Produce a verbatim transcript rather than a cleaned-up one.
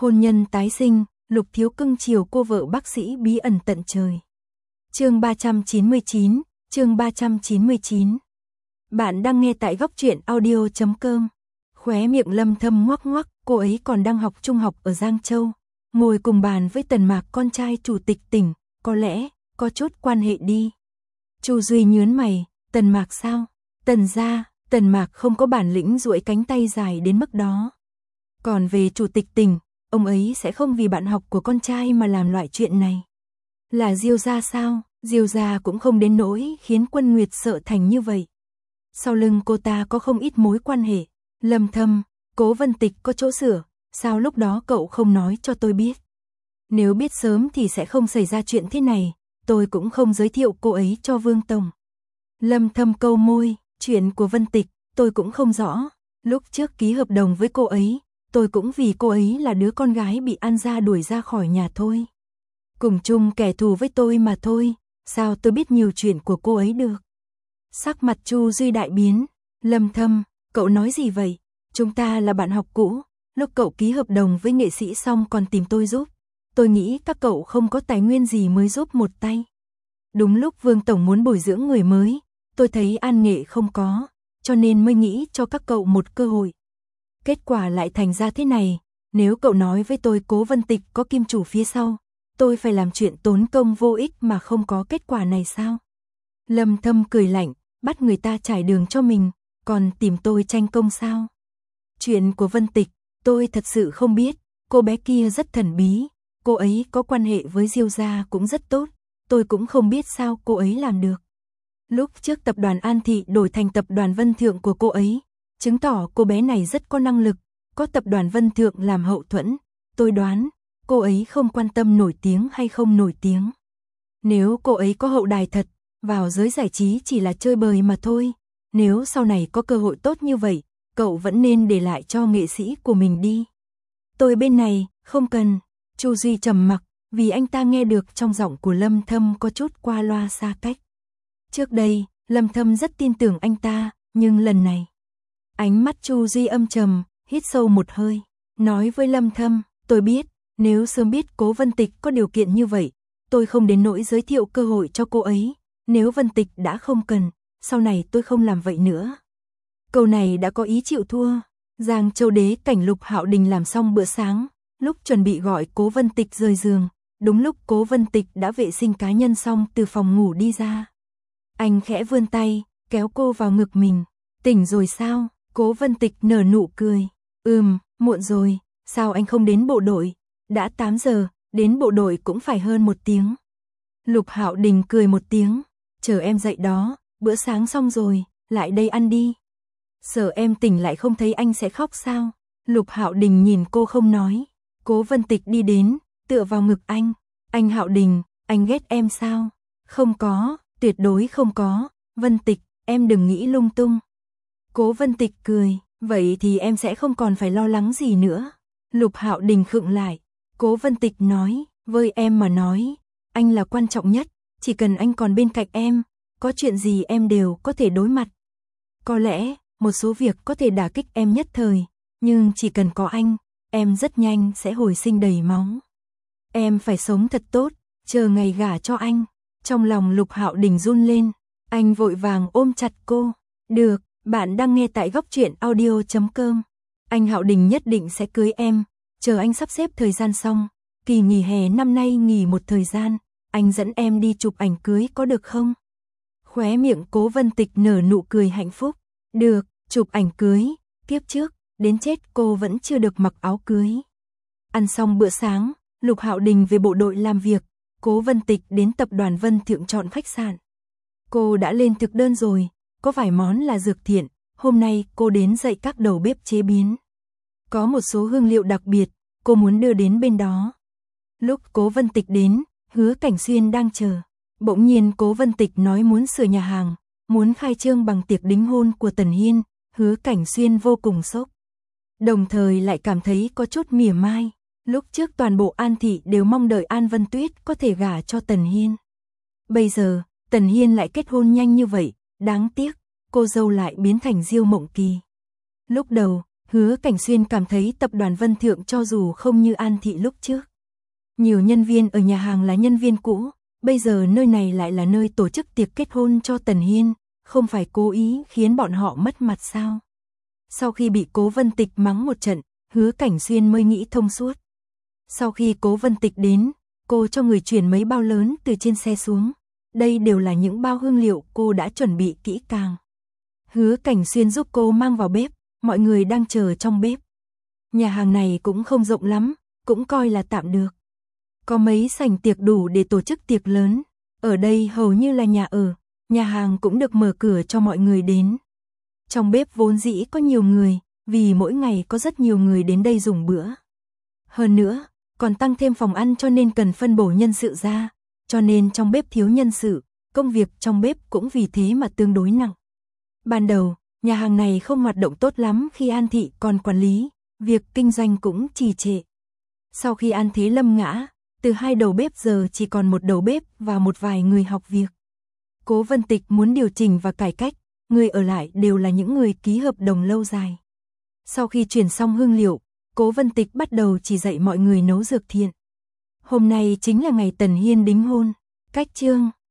Hôn nhân tái sinh, Lục Thiếu cưng chiều cô vợ bác sĩ bí ẩn tận trời. Chương ba trăm chín mươi chín, chương ba trăm chín mươi chín. Bạn đang nghe tại góc truyện audio chấm com. Khóe miệng Lâm Thâm ngoắc ngoắc, cô ấy còn đang học trung học ở Giang Châu, ngồi cùng bàn với Tần Mạc con trai chủ tịch tỉnh, có lẽ có chút quan hệ đi. Chu Duy nhướng mày, Tần Mạc sao? Tần gia, Tần Mạc không có bản lĩnh duỗi cánh tay dài đến mức đó. Còn về chủ tịch tỉnh, ông ấy sẽ không vì bạn học của con trai mà làm loại chuyện này. Là Diêu gia sao? Diêu gia cũng không đến nỗi khiến Quân Nguyệt sợ thành như vậy. Sau lưng cô ta có không ít mối quan hệ. Lâm Thâm, Cố Vân Tịch có chỗ sửa, sao lúc đó cậu không nói cho tôi biết? Nếu biết sớm thì sẽ không xảy ra chuyện thế này, tôi cũng không giới thiệu cô ấy cho Vương Tổng. Lâm Thâm câu môi, chuyện của Vân Tịch, tôi cũng không rõ. Lúc trước ký hợp đồng với cô ấy, tôi cũng vì cô ấy là đứa con gái bị An gia đuổi ra khỏi nhà thôi. Cùng chung kẻ thù với tôi mà thôi, sao tôi biết nhiều chuyện của cô ấy được? Sắc mặt Chu Duy đại biến, Lâm Thâm, cậu nói gì vậy? Chúng ta là bạn học cũ, lúc cậu ký hợp đồng với nghệ sĩ xong còn tìm tôi giúp. Tôi nghĩ các cậu không có tài nguyên gì mới giúp một tay. Đúng lúc Vương Tổng muốn bồi dưỡng người mới, tôi thấy An Nghệ không có, cho nên mới nghĩ cho các cậu một cơ hội. Kết quả lại thành ra thế này, nếu cậu nói với tôi Cố Vân Tịch có kim chủ phía sau, tôi phải làm chuyện tốn công vô ích mà không có kết quả này sao? Lâm Thâm cười lạnh, bắt người ta trải đường cho mình, còn tìm tôi tranh công sao? Chuyện của Vân Tịch, tôi thật sự không biết, cô bé kia rất thần bí, cô ấy có quan hệ với Diêu gia cũng rất tốt, tôi cũng không biết sao cô ấy làm được. Lúc trước tập đoàn An Thị đổi thành tập đoàn Vân Thượng của cô ấy, chứng tỏ cô bé này rất có năng lực, có tập đoàn Vân Thượng làm hậu thuẫn, tôi đoán, cô ấy không quan tâm nổi tiếng hay không nổi tiếng. Nếu cô ấy có hậu đài thật, vào giới giải trí chỉ là chơi bời mà thôi, nếu sau này có cơ hội tốt như vậy, cậu vẫn nên để lại cho nghệ sĩ của mình đi. Tôi bên này, không cần. Chu Duy trầm mặc, vì anh ta nghe được trong giọng của Lâm Thâm có chút qua loa xa cách. Trước đây, Lâm Thâm rất tin tưởng anh ta, nhưng lần này, ánh mắt Chu Duy âm trầm, hít sâu một hơi, nói với Lâm Thâm, tôi biết, nếu sớm biết Cố Vân Tịch có điều kiện như vậy, tôi không đến nỗi giới thiệu cơ hội cho cô ấy, nếu Vân Tịch đã không cần, sau này tôi không làm vậy nữa. Câu này đã có ý chịu thua. Giang Châu Đế cảnh Lục Hạo Đình làm xong bữa sáng, lúc chuẩn bị gọi Cố Vân Tịch rời giường, đúng lúc Cố Vân Tịch đã vệ sinh cá nhân xong từ phòng ngủ đi ra. Anh khẽ vươn tay, kéo cô vào ngực mình. Tỉnh rồi sao? Cố Vân Tịch nở nụ cười. Ừm, muộn rồi, sao anh không đến bộ đội? Đã tám giờ, đến bộ đội cũng phải hơn một tiếng. Lục Hạo Đình cười một tiếng, chờ em dậy đó, bữa sáng xong rồi, lại đây ăn đi. Sợ em tỉnh lại không thấy anh sẽ khóc sao? Lục Hạo Đình nhìn cô không nói. Cố Vân Tịch đi đến, tựa vào ngực anh. Anh Hạo Đình, anh ghét em sao? Không có, tuyệt đối không có. Vân Tịch, em đừng nghĩ lung tung. Cố Vân Tịch cười, vậy thì em sẽ không còn phải lo lắng gì nữa. Lục Hạo Đình khựng lại. Cố Vân Tịch nói, với em mà nói, anh là quan trọng nhất, chỉ cần anh còn bên cạnh em, có chuyện gì em đều có thể đối mặt. Có lẽ, một số việc có thể đả kích em nhất thời, nhưng chỉ cần có anh, em rất nhanh sẽ hồi sinh đầy máu. Em phải sống thật tốt, chờ ngày gả cho anh. Trong lòng Lục Hạo Đình run lên, anh vội vàng ôm chặt cô. Được, bạn đang nghe tại góc truyện audio chấm com. Anh Hạo Đình nhất định sẽ cưới em, chờ anh sắp xếp thời gian xong, kỳ nghỉ hè năm nay nghỉ một thời gian, anh dẫn em đi chụp ảnh cưới có được không? Khóe miệng Cố Vân Tịch nở nụ cười hạnh phúc. Được, chụp ảnh cưới, kiếp trước, đến chết cô vẫn chưa được mặc áo cưới. Ăn xong bữa sáng, Lục Hạo Đình về bộ đội làm việc, Cố Vân Tịch đến tập đoàn Vân Thượng chọn khách sạn. Cô đã lên thực đơn rồi, có vài món là dược thiện, hôm nay cô đến dạy các đầu bếp chế biến. Có một số hương liệu đặc biệt, cô muốn đưa đến bên đó. Lúc Cố Vân Tịch đến, Hứa Cảnh Xuyên đang chờ. Bỗng nhiên Cố Vân Tịch nói muốn sửa nhà hàng, muốn khai trương bằng tiệc đính hôn của Tần Hiên, Hứa Cảnh Xuyên vô cùng sốc. Đồng thời lại cảm thấy có chút mỉa mai, lúc trước toàn bộ An Thị đều mong đợi An Vân Tuyết có thể gả cho Tần Hiên. Bây giờ, Tần Hiên lại kết hôn nhanh như vậy, đáng tiếc, cô dâu lại biến thành Diêu Mộng Kỳ. Lúc đầu, Hứa Cảnh Xuyên cảm thấy tập đoàn Vân Thượng cho dù không như An Thị lúc trước. Nhiều nhân viên ở nhà hàng là nhân viên cũ, bây giờ nơi này lại là nơi tổ chức tiệc kết hôn cho Tần Hiên, không phải cố ý khiến bọn họ mất mặt sao. Sau khi bị Cố Vân Tịch mắng một trận, Hứa Cảnh Xuyên mới nghĩ thông suốt. Sau khi Cố Vân Tịch đến, cô cho người chuyển mấy bao lớn từ trên xe xuống. Đây đều là những bao hương liệu cô đã chuẩn bị kỹ càng. Hứa Cảnh Xuyên giúp cô mang vào bếp, mọi người đang chờ trong bếp. Nhà hàng này cũng không rộng lắm, cũng coi là tạm được. Có mấy sảnh tiệc đủ để tổ chức tiệc lớn, ở đây hầu như là nhà ở, nhà hàng cũng được mở cửa cho mọi người đến. Trong bếp vốn dĩ có nhiều người, vì mỗi ngày có rất nhiều người đến đây dùng bữa. Hơn nữa, còn tăng thêm phòng ăn cho nên cần phân bổ nhân sự ra, cho nên trong bếp thiếu nhân sự, công việc trong bếp cũng vì thế mà tương đối nặng. Ban đầu, nhà hàng này không hoạt động tốt lắm khi An Thị còn quản lý, việc kinh doanh cũng trì trệ. Sau khi An Thế Lâm ngã, từ hai đầu bếp giờ chỉ còn một đầu bếp và một vài người học việc. Cố Vân Tịch muốn điều chỉnh và cải cách, người ở lại đều là những người ký hợp đồng lâu dài. Sau khi chuyển xong hương liệu, Cố Vân Tịch bắt đầu chỉ dạy mọi người nấu dược thiện. Hôm nay chính là ngày Tần Hiên đính hôn, cách chương